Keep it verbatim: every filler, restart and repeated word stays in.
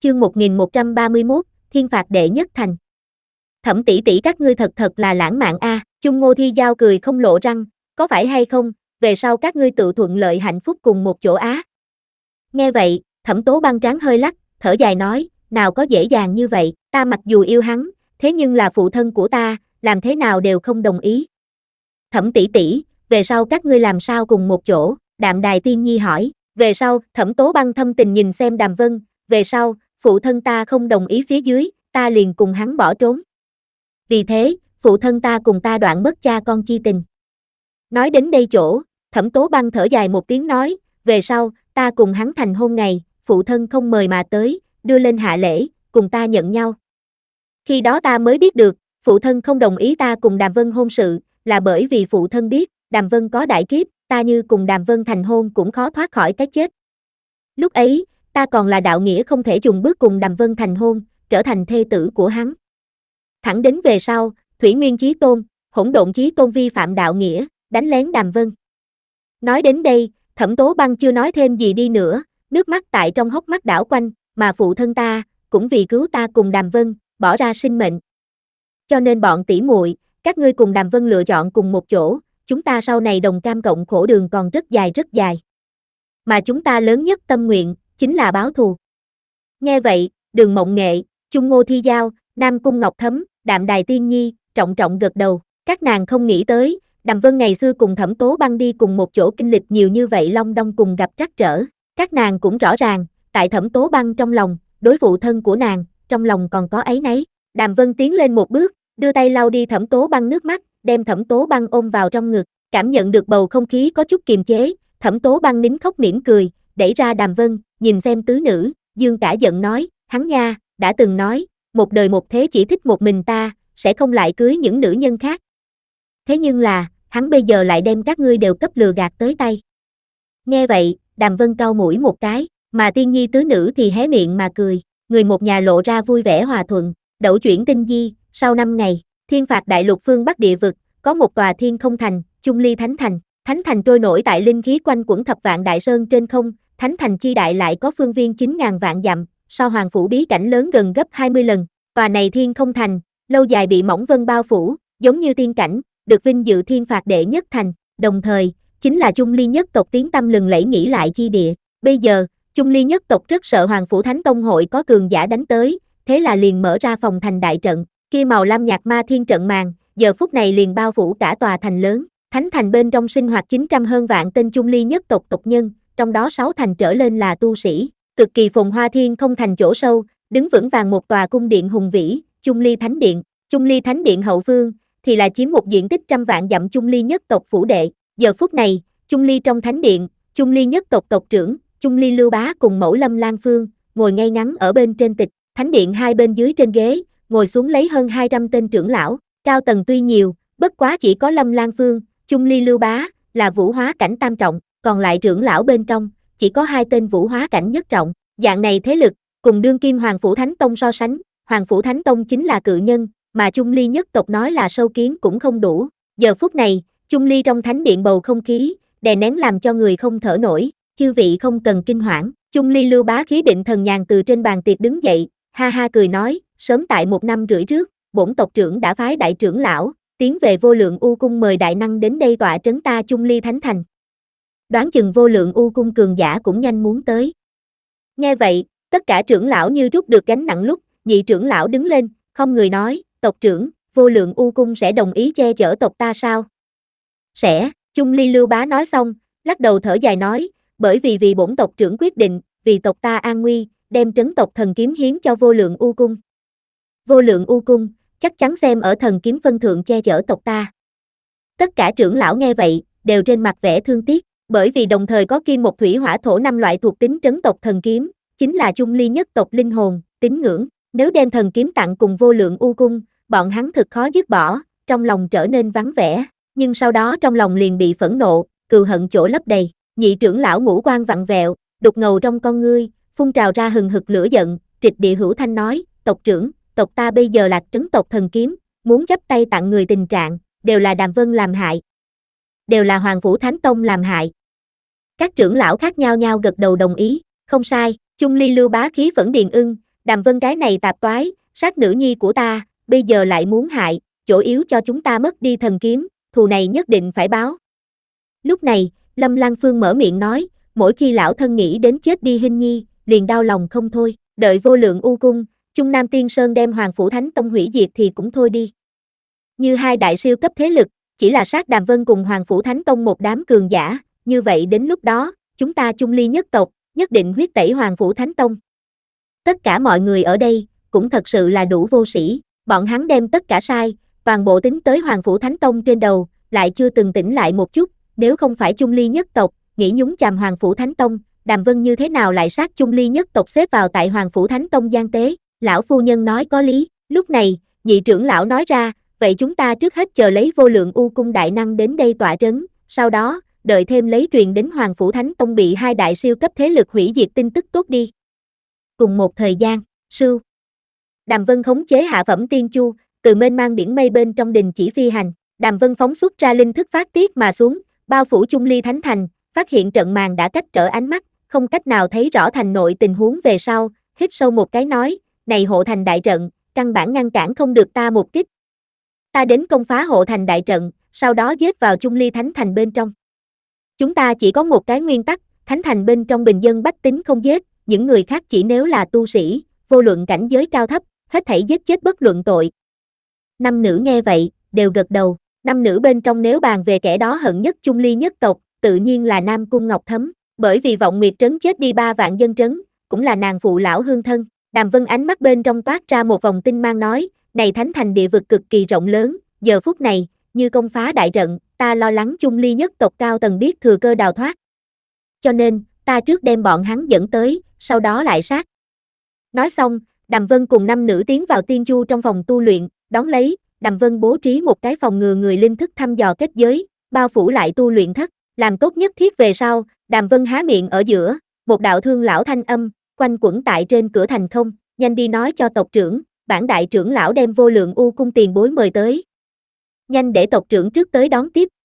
chương một nghìn một trăm ba mươi mốt, thiên phạt đệ nhất thành. Thẩm tỷ tỷ các ngươi thật thật là lãng mạn a. Chung Ngô Thi Giao cười không lộ răng, có phải hay không, về sau các ngươi tự thuận lợi hạnh phúc cùng một chỗ á. Nghe vậy, Thẩm Tố Băng trán hơi lắc, thở dài nói, nào có dễ dàng như vậy, ta mặc dù yêu hắn, thế nhưng là phụ thân của ta, làm thế nào đều không đồng ý. Thẩm tỷ tỷ, về sau các ngươi làm sao cùng một chỗ? Đạm Đài Tiên Nhi hỏi. Về sau, Thẩm Tố Băng thâm tình nhìn xem Đàm Vân, về sau, phụ thân ta không đồng ý phía dưới, ta liền cùng hắn bỏ trốn. Vì thế, phụ thân ta cùng ta đoạn mất cha con chi tình. Nói đến đây chỗ, Thẩm Tố Băng thở dài một tiếng nói, về sau, ta cùng hắn thành hôn ngày, phụ thân không mời mà tới, đưa lên hạ lễ, cùng ta nhận nhau. Khi đó ta mới biết được, phụ thân không đồng ý ta cùng Đàm Vân hôn sự, là bởi vì phụ thân biết, Đàm Vân có đại kiếp, ta như cùng Đàm Vân thành hôn cũng khó thoát khỏi cái chết. Lúc ấy, ta còn là đạo nghĩa không thể dùng bước cùng Đàm Vân thành hôn, trở thành thê tử của hắn. Thẳng đến về sau, Thủy Nguyên Chí Tôn, Hỗn Độn Chí Tôn vi phạm đạo nghĩa, đánh lén Đàm Vân. Nói đến đây, Thẩm Tố Băng chưa nói thêm gì đi nữa, nước mắt tại trong hốc mắt đảo quanh, mà phụ thân ta, cũng vì cứu ta cùng Đàm Vân, bỏ ra sinh mệnh. Cho nên bọn tỷ muội, các ngươi cùng Đàm Vân lựa chọn cùng một chỗ, chúng ta sau này đồng cam cộng khổ đường còn rất dài rất dài. Mà chúng ta lớn nhất tâm nguyện, chính là báo thù. Nghe vậy, Đường Mộng Nghệ, Chung Ngô Thi Giao, Nam Cung Ngọc Thấm, Đạm Đài Tiên Nhi, trọng trọng gật đầu, các nàng không nghĩ tới, Đàm Vân ngày xưa cùng Thẩm Tố Băng đi cùng một chỗ kinh lịch nhiều như vậy long đong cùng gặp trắc trở, các nàng cũng rõ ràng, tại Thẩm Tố Băng trong lòng, đối phụ thân của nàng, trong lòng còn có áy náy. Đàm Vân tiến lên một bước, đưa tay lau đi Thẩm Tố Băng nước mắt, đem Thẩm Tố Băng ôm vào trong ngực, cảm nhận được bầu không khí có chút kiềm chế, Thẩm Tố Băng nín khóc mỉm cười, đẩy ra Đàm Vân, nhìn xem tứ nữ, dương cả giận nói, hắn nha, đã từng nói, một đời một thế chỉ thích một mình ta, sẽ không lại cưới những nữ nhân khác. Thế nhưng là, hắn bây giờ lại đem các ngươi đều cấp lừa gạt tới tay. Nghe vậy, Đàm Vân cau mũi một cái, mà Tiên Nhi tứ nữ thì hé miệng mà cười, người một nhà lộ ra vui vẻ hòa thuận. Đẩu chuyển tinh di, sau năm ngày, thiên phạt đại lục phương Bắc địa vực, có một tòa thiên không thành, Chung Ly Thánh Thành. Thánh Thành trôi nổi tại linh khí quanh quẩn thập vạn đại sơn trên không, Thánh Thành chi đại lại có phương viên chín ngàn vạn dặm, so Hoàng Phủ bí cảnh lớn gần gấp hai mươi lần. Tòa này thiên không thành, lâu dài bị mỏng vân bao phủ, giống như tiên cảnh, được vinh dự thiên phạt đệ nhất thành, đồng thời, chính là Chung Ly nhất tộc tiếng tăm lừng lẫy nghĩ lại chi địa. Bây giờ, Chung Ly nhất tộc rất sợ Hoàng Phủ Thánh Tông hội có cường giả đánh tới, thế là liền mở ra phòng thành đại trận, kia màu lam nhạt ma thiên trận màn, giờ phút này liền bao phủ cả tòa thành lớn. Thánh thành bên trong sinh hoạt chín trăm hơn vạn tên Chung Ly nhất tộc tộc nhân, trong đó sáu thành trở lên là tu sĩ, cực kỳ phồn hoa thiên không thành chỗ sâu, đứng vững vàng một tòa cung điện hùng vĩ, Chung Ly Thánh Điện. Chung Ly Thánh Điện hậu phương thì là chiếm một diện tích trăm vạn dặm Chung Ly nhất tộc phủ đệ. Giờ phút này, Chung Ly trong Thánh Điện, Chung Ly nhất tộc tộc trưởng, Chung Ly Lưu Bá cùng mẫu Lâm Lan Phương, ngồi ngay ngắn ở bên trên tịch. Thánh điện hai bên dưới trên ghế, ngồi xuống lấy hơn hai trăm tên trưởng lão, cao tầng tuy nhiều, bất quá chỉ có Lâm Lan Phương, Chung Ly Lưu Bá, là vũ hóa cảnh tam trọng, còn lại trưởng lão bên trong, chỉ có hai tên vũ hóa cảnh nhất trọng. Dạng này thế lực, cùng đương kim Hoàng Phủ Thánh Tông so sánh, Hoàng Phủ Thánh Tông chính là cự nhân, mà Chung Ly nhất tộc nói là sâu kiến cũng không đủ. Giờ phút này, Chung Ly trong thánh điện bầu không khí, đè nén làm cho người không thở nổi, chư vị không cần kinh hoảng. Chung Ly Lưu Bá khí định thần nhàn từ trên bàn tiệc đứng dậy, ha ha cười nói, sớm tại một năm rưỡi trước, bổn tộc trưởng đã phái đại trưởng lão, tiến về Vô Lượng U Cung mời đại năng đến đây tọa trấn ta Chung Ly Thánh Thành. Đoán chừng Vô Lượng U Cung cường giả cũng nhanh muốn tới. Nghe vậy, tất cả trưởng lão như rút được gánh nặng lúc, nhị trưởng lão đứng lên, không người nói, tộc trưởng, Vô Lượng U Cung sẽ đồng ý che chở tộc ta sao? Sẽ, Chung Ly Lưu Bá nói xong, lắc đầu thở dài nói, bởi vì vì bổn tộc trưởng quyết định, vì tộc ta an nguy, đem trấn tộc thần kiếm hiến cho Vô Lượng U Cung. Vô Lượng U Cung, chắc chắn xem ở thần kiếm phân thượng che chở tộc ta. Tất cả trưởng lão nghe vậy, đều trên mặt vẻ thương tiếc, bởi vì đồng thời có kim một thủy hỏa thổ năm loại thuộc tính trấn tộc thần kiếm, chính là Chung Ly nhất tộc linh hồn, tín ngưỡng, nếu đem thần kiếm tặng cùng Vô Lượng U Cung, bọn hắn thực khó dứt bỏ, trong lòng trở nên vắng vẻ, nhưng sau đó trong lòng liền bị phẫn nộ, cừu hận chỗ lấp đầy, nhị trưởng lão ngũ quan vặn vẹo, đục ngầu trong con ngươi, phun trào ra hừng hực lửa giận, trịch địa hữu thanh nói, tộc trưởng, tộc ta bây giờ lạc trấn tộc thần kiếm, muốn chấp tay tặng người tình trạng, đều là Đàm Vân làm hại. Đều là Hoàng Phủ Thánh Tông làm hại. Các trưởng lão khác nhau nhau gật đầu đồng ý, không sai, Chung Ly Lưu Bá khí phẫn điền ưng, Đàm Vân cái này tạp toái, sát nữ nhi của ta, bây giờ lại muốn hại, chỗ yếu cho chúng ta mất đi thần kiếm, thù này nhất định phải báo. Lúc này, Lâm Lăng Phương mở miệng nói, mỗi khi lão thân nghĩ đến chết đi Hinh Nhi, liền đau lòng không thôi, đợi vô lượng u cung, Trung Nam Tiên Sơn đem Hoàng Phủ Thánh Tông hủy diệt thì cũng thôi đi. Như hai đại siêu cấp thế lực, chỉ là sát Đàm Vân cùng Hoàng Phủ Thánh Tông một đám cường giả, như vậy đến lúc đó, chúng ta Trung Ly nhất tộc, nhất định huyết tẩy Hoàng Phủ Thánh Tông. Tất cả mọi người ở đây, cũng thật sự là đủ vô sĩ, bọn hắn đem tất cả sai, toàn bộ tính tới Hoàng Phủ Thánh Tông trên đầu, lại chưa từng tỉnh lại một chút, nếu không phải Trung Ly nhất tộc, nghĩ nhúng chàm Hoàng Phủ Thánh Tông, Đàm Vân như thế nào lại sát Trung Ly nhất tộc xếp vào tại Hoàng Phủ Thánh Tông gian tế, lão phu nhân nói có lý, lúc này, nhị trưởng lão nói ra, vậy chúng ta trước hết chờ lấy vô lượng u cung đại năng đến đây tọa trấn, sau đó, đợi thêm lấy truyền đến Hoàng Phủ Thánh Tông bị hai đại siêu cấp thế lực hủy diệt tin tức tốt đi. Cùng một thời gian, sưu. Đàm Vân khống chế hạ phẩm tiên chu, từ mênh mang biển mây bên trong đình chỉ phi hành, Đàm Vân phóng xuất ra linh thức phát tiết mà xuống, bao phủ Trung Ly Thánh Thành, phát hiện trận màn đã cách trở ánh mắt, không cách nào thấy rõ thành nội tình huống về sau, hít sâu một cái nói, này hộ thành đại trận, căn bản ngăn cản không được ta một kích. Ta đến công phá hộ thành đại trận, sau đó giết vào Trung Ly Thánh Thành bên trong. Chúng ta chỉ có một cái nguyên tắc, Thánh Thành bên trong bình dân bách tính không giết, những người khác chỉ nếu là tu sĩ, vô luận cảnh giới cao thấp, hết thảy giết chết bất luận tội. Năm nữ nghe vậy, đều gật đầu, năm nữ bên trong nếu bàn về kẻ đó hận nhất Trung Ly nhất tộc, tự nhiên là Nam Cung Ngọc Thấm, bởi vì vọng nguyệt trấn chết đi ba vạn dân trấn, cũng là nàng phụ lão hương thân. Đàm Vân ánh mắt bên trong toát ra một vòng tinh mang nói, này Thánh Thành địa vực cực kỳ rộng lớn, giờ phút này, như công phá đại trận, ta lo lắng Trung Ly nhất tộc cao tầng biết thừa cơ đào thoát. Cho nên, ta trước đem bọn hắn dẫn tới, sau đó lại sát. Nói xong, Đàm Vân cùng năm nữ tiến vào tiên chu trong phòng tu luyện, đón lấy, Đàm Vân bố trí một cái phòng ngừa người linh thức thăm dò kết giới, bao phủ lại tu luyện thất, làm tốt nhất thiết về sau, Đàm Vân há miệng ở giữa, một đạo thương lão thanh âm, quanh quẩn tại trên cửa thành không, nhanh đi nói cho tộc trưởng, bản đại trưởng lão đem vô lượng u cung tiền bối mời tới. Nhanh để tộc trưởng trước tới đón tiếp,